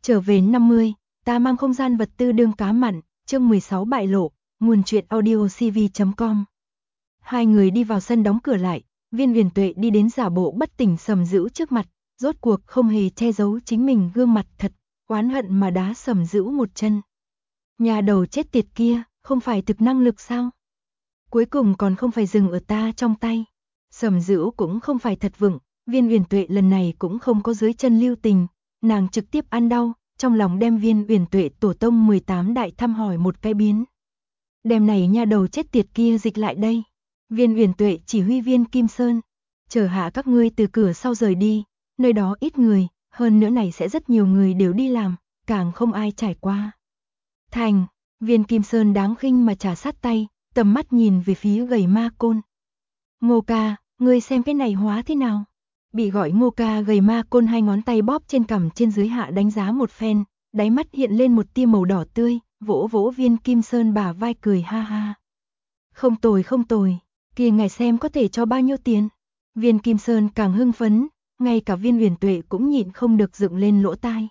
Trở về 50, ta mang không gian vật tư đương cá mặn, chương 16 bại lộ, nguồn truyện audio cv.com. Hai người đi vào sân đóng cửa lại, Viên Huyền Tuệ đi đến giả bộ bất tỉnh Sầm Dữu trước mặt, rốt cuộc không hề che giấu chính mình gương mặt thật, oán hận mà đá Sầm Dữu một chân. Nhà đầu chết tiệt kia, không phải thực năng lực sao? Cuối cùng còn không phải dừng ở ta trong tay. Sầm Dữu cũng không phải thật vững, Viên Huyền Tuệ lần này cũng không có dưới chân lưu tình, nàng trực tiếp ăn đau, trong lòng đem Viên Huyền Tuệ tổ tông 18 đại thăm hỏi một cái biến. Đem này nha đầu chết tiệt kia dịch lại đây. Viên Huyền Tuệ chỉ huy Viên Kim Sơn, chờ hạ các ngươi từ cửa sau rời đi, nơi đó ít người, hơn nữa này sẽ rất nhiều người đều đi làm, càng không ai trải qua. Thành, Viên Kim Sơn đáng khinh mà trà sát tay, tầm mắt nhìn về phía gầy ma côn. Ngô ca, ngươi xem cái này hóa thế nào? Bị gọi Ngô ca gầy ma côn hai ngón tay bóp trên cằm trên dưới hạ đánh giá một phen, đáy mắt hiện lên một tia màu đỏ tươi, vỗ vỗ Viên Kim Sơn bả vai cười ha ha. Không tồi, kia ngài xem có thể cho bao nhiêu tiền? Viên Kim Sơn càng hưng phấn, ngay cả Viên Huyền Tuệ cũng nhịn không được dựng lên lỗ tai.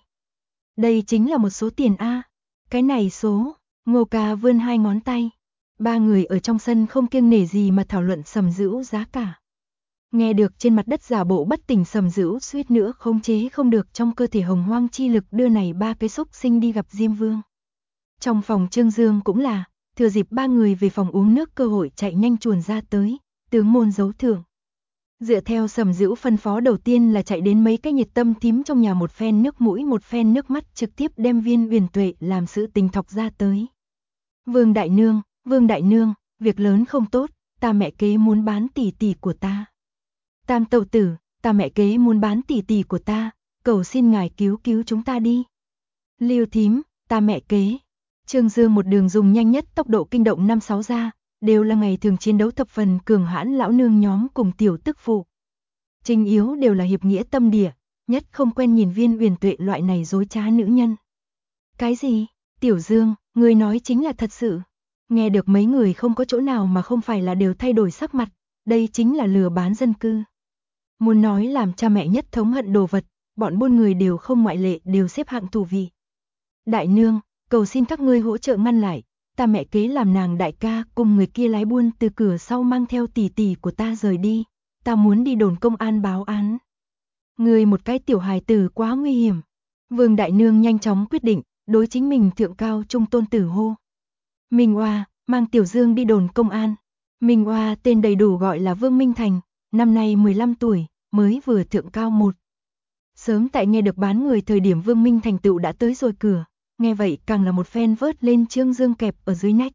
Đây chính là một số tiền a. Cái này số, Ngô ca vươn hai ngón tay. Ba người ở trong sân không kiêng nể gì mà thảo luận Sầm Dữu giá cả. Nghe được trên mặt đất giả bộ bất tỉnh Sầm Dữu suýt nữa khống chế không được trong cơ thể hồng hoang chi lực đưa này ba cái xúc sinh đi gặp Diêm Vương. Trong phòng Trương Dương cũng là, thừa dịp ba người về phòng uống nước cơ hội chạy nhanh chuồn ra tới, tướng môn giấu thưởng. Dựa theo Sầm Dữu phân phó đầu tiên là chạy đến mấy cái nhiệt tâm thím trong nhà một phen nước mũi một phen nước mắt trực tiếp đem Viên Huyền Tuệ làm sự tình thọc ra tới. Vương Đại Nương, việc lớn không tốt, ta mẹ kế muốn bán tỷ tỷ của ta. Tam tẩu tử, ta mẹ kế muốn bán tỷ tỷ của ta, cầu xin ngài cứu chúng ta đi. Lưu thím, ta mẹ kế. Trương Dương một đường dùng nhanh nhất tốc độ kinh động 5-6 gia, đều là ngày thường chiến đấu thập phần cường hãn lão nương nhóm cùng tiểu tức phụ. Trình yếu đều là hiệp nghĩa tâm địa, nhất không quen nhìn Viên Huyền Tuệ loại này dối trá nữ nhân. Cái gì? Tiểu Dương, người nói chính là thật sự. Nghe được mấy người không có chỗ nào mà không phải là đều thay đổi sắc mặt, đây chính là lừa bán dân cư. Muốn nói làm cha mẹ nhất thống hận đồ vật, bọn buôn người đều không ngoại lệ đều xếp hạng thủ vị. Đại nương, cầu xin các ngươi hỗ trợ ngăn lại, ta mẹ kế làm nàng đại ca cùng người kia lái buôn từ cửa sau mang theo tỷ tỷ của ta rời đi, ta muốn đi đồn công an báo án. Người một cái tiểu hài tử quá nguy hiểm. Vương đại nương nhanh chóng quyết định, đối chính mình thượng cao trung tôn tử hô. Minh Oa, mang Tiểu Dương đi đồn công an. Minh Oa tên đầy đủ gọi là Vương Minh Thành, năm nay 15 tuổi, mới vừa thượng cao 1. Sớm tại nghe được bán người thời điểm Vương Minh Thành tựu đã tới rồi cửa, nghe vậy càng là một phen vớt lên Trương Dương kẹp ở dưới nách.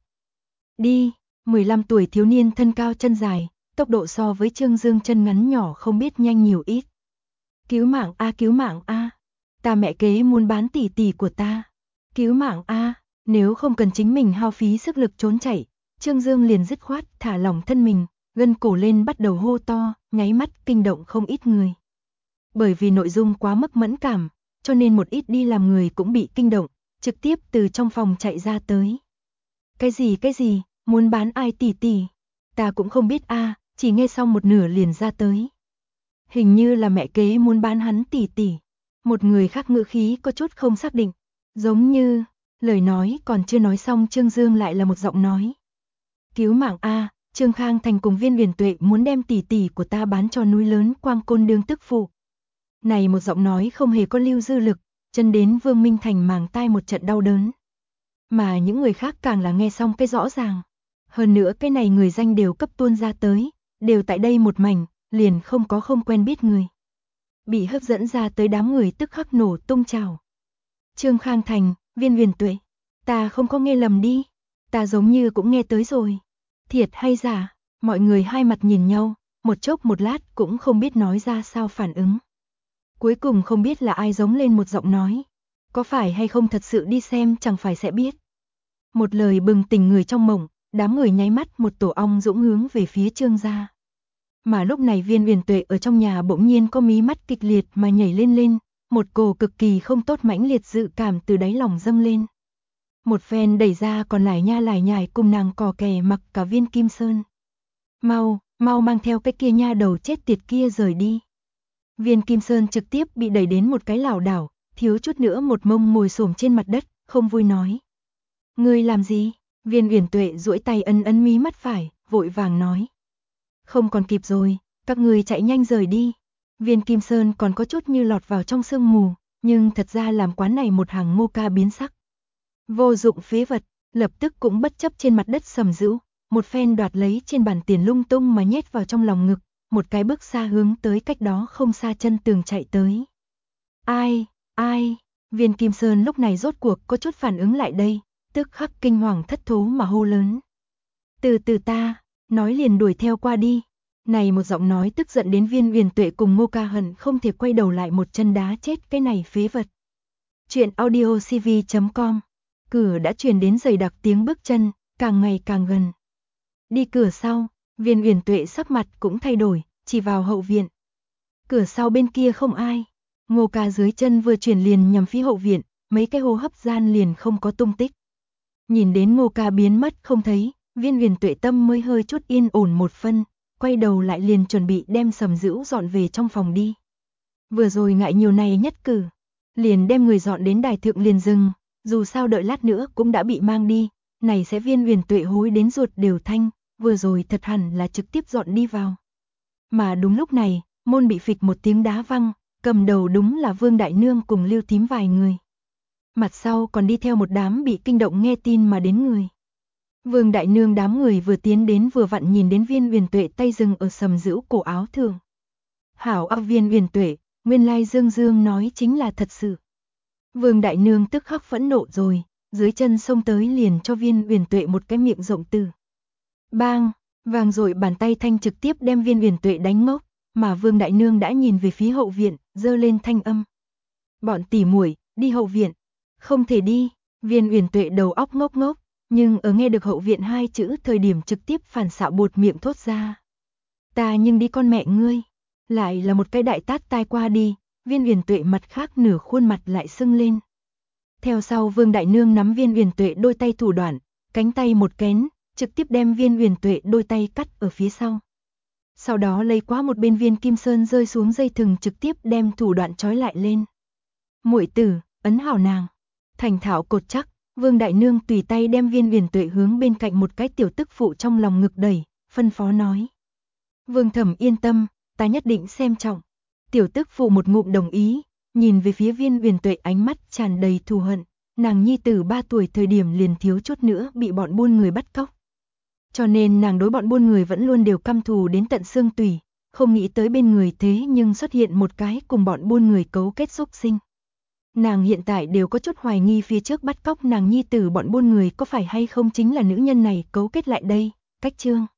Đi, 15 tuổi thiếu niên thân cao chân dài, tốc độ so với Trương Dương chân ngắn nhỏ không biết nhanh nhiều ít. Cứu mạng a, ta mẹ kế muốn bán tỷ tỷ của ta. Cứu mạng a. Nếu không cần chính mình hao phí sức lực trốn chạy, Trương Dương liền dứt khoát thả lỏng thân mình, gân cổ lên bắt đầu hô to, nháy mắt kinh động không ít người. Bởi vì nội dung quá mức mẫn cảm, cho nên một ít đi làm người cũng bị kinh động, trực tiếp từ trong phòng chạy ra tới. Cái gì, muốn bán ai tỷ tỷ? Ta cũng không biết a, chỉ nghe xong một nửa liền ra tới. Hình như là mẹ kế muốn bán hắn tỷ tỷ. Một người khác ngữ khí có chút không xác định, giống như... Lời nói còn chưa nói xong Trương Dương lại là một giọng nói. Cứu mạng a, Trương Khang Thành cùng Viên Huyền Tuệ muốn đem tỷ tỷ của ta bán cho núi lớn Quang Côn đương tức phụ. Này một giọng nói không hề có lưu dư lực, chân đến Vương Minh Thành màng tai một trận đau đớn. Mà những người khác càng là nghe xong cái rõ ràng. Hơn nữa cái này người danh đều cấp tuôn ra tới, đều tại đây một mảnh, liền không có không quen biết người. Bị hấp dẫn ra tới đám người tức khắc nổ tung trào. Trương Khang Thành, Viên Huyền Tuệ, ta không có nghe lầm đi, ta giống như cũng nghe tới rồi. Thiệt hay giả? Mọi người hai mặt nhìn nhau, một chốc một lát cũng không biết nói ra sao phản ứng. Cuối cùng không biết là ai giống lên một giọng nói, có phải hay không thật sự đi xem chẳng phải sẽ biết. Một lời bừng tỉnh người trong mộng, đám người nháy mắt một tổ ong dũng hướng về phía Trương gia. Mà lúc này Viên Huyền Tuệ ở trong nhà bỗng nhiên có mí mắt kịch liệt mà nhảy lên, một cổ cực kỳ không tốt mãnh liệt dự cảm từ đáy lòng dâng lên. Một phen đẩy ra còn lại nhải cùng nàng cò kè mặc cả Viên Kim Sơn. Mau mang theo cái kia nha đầu chết tiệt kia rời đi. Viên Kim Sơn trực tiếp bị đẩy đến một cái lảo đảo, thiếu chút nữa một mông ngồi xổm trên mặt đất, không vui nói. Ngươi làm gì? Viên Uyển Tuệ duỗi tay ấn mí mắt phải, vội vàng nói. Không còn kịp rồi, các ngươi chạy nhanh rời đi. Viên Kim Sơn còn có chút như lọt vào trong sương mù, nhưng thật ra làm quán này một hàng Ngô Ca biến sắc. Vô dụng phế vật, lập tức cũng bất chấp trên mặt đất sầm dữ, một phen đoạt lấy trên bàn tiền lung tung mà nhét vào trong lòng ngực, một cái bước xa hướng tới cách đó không xa chân tường chạy tới. Ai, Viên Kim Sơn lúc này rốt cuộc có chút phản ứng lại đây, tức khắc kinh hoàng thất thố mà hô lớn. Từ từ ta, nói liền đuổi theo qua đi. Này một giọng nói tức giận đến Viên Uyển Tuệ cùng Ngô Ca hận không thể quay đầu lại một chân đá chết cái này phế vật. Chuyện audio cv.com. Cửa đã truyền đến dày đặc tiếng bước chân, càng ngày càng gần. Đi cửa sau, Viên Uyển Tuệ sắc mặt cũng thay đổi, chỉ vào hậu viện. Cửa sau bên kia không ai. Ngô Ca dưới chân vừa chuyển liền nhằm phía hậu viện, mấy cái hô hấp gian liền không có tung tích. Nhìn đến Ngô Ca biến mất không thấy, Viên Uyển Tuệ tâm mới hơi chút yên ổn một phân, quay đầu lại liền chuẩn bị đem Sầm Dữu dọn về trong phòng đi. Vừa rồi ngại nhiều này nhất cử, liền đem người dọn đến đài thượng liền dừng, dù sao đợi lát nữa cũng đã bị mang đi, này sẽ Viên Uyển Tuệ hối đến ruột đều thanh, vừa rồi thật hẳn là trực tiếp dọn đi vào. Mà đúng lúc này, môn bị phịch một tiếng đá văng, cầm đầu đúng là Vương Đại Nương cùng Lưu Thím vài người. Mặt sau còn đi theo một đám bị kinh động nghe tin mà đến người. Vương Đại Nương đám người vừa tiến đến vừa vặn nhìn đến Viên Uyển Tuệ tay dừng ở Sầm Dữu cổ áo thường. Hảo ác Viên Uyển Tuệ, nguyên lai Dương Dương nói chính là thật sự. Vương Đại Nương tức khắc phẫn nộ rồi, dưới chân xông tới liền cho Viên Uyển Tuệ một cái miệng rộng từ. Bang, vàng rồi bàn tay thanh trực tiếp đem Viên Uyển Tuệ đánh ngốc, mà Vương Đại Nương đã nhìn về phía hậu viện, giơ lên thanh âm. Bọn tỉ muội, đi hậu viện. Không thể đi, Viên Uyển Tuệ đầu óc ngốc ngốc, nhưng ở nghe được hậu viện hai chữ thời điểm trực tiếp phản xạ buột miệng thốt ra. Ta nhưng đi con mẹ ngươi, lại là một cái đại tát tai qua đi, Viên Uyển Tuệ mặt khác nửa khuôn mặt lại sưng lên. Theo sau Vương Đại Nương nắm Viên Uyển Tuệ đôi tay thủ đoạn, cánh tay một kén, trực tiếp đem Viên Uyển Tuệ đôi tay cắt ở phía sau. Sau đó lấy quá một bên viên kim sơn rơi xuống dây thừng trực tiếp đem thủ đoạn trói lại lên. Muội tử, ấn hảo nàng. Thành thạo cột chắc, Vương Đại Nương tùy tay đem Viên Uyển Tuệ hướng bên cạnh một cái tiểu tức phụ trong lòng ngực đẩy, phân phó nói. Vương Thẩm yên tâm, ta nhất định xem trọng. Tiểu tức phụ một ngụm đồng ý, nhìn về phía Viên Uyển Tuệ ánh mắt tràn đầy thù hận, nàng nhi tử 3 tuổi thời điểm liền thiếu chút nữa bị bọn buôn người bắt cóc. Cho nên nàng đối bọn buôn người vẫn luôn đều căm thù đến tận xương tủy, không nghĩ tới bên người thế nhưng xuất hiện một cái cùng bọn buôn người cấu kết xúc sinh. Nàng hiện tại đều có chút hoài nghi phía trước bắt cóc nàng nhi tử bọn buôn người có phải hay không chính là nữ nhân này cấu kết lại đây, cách chương.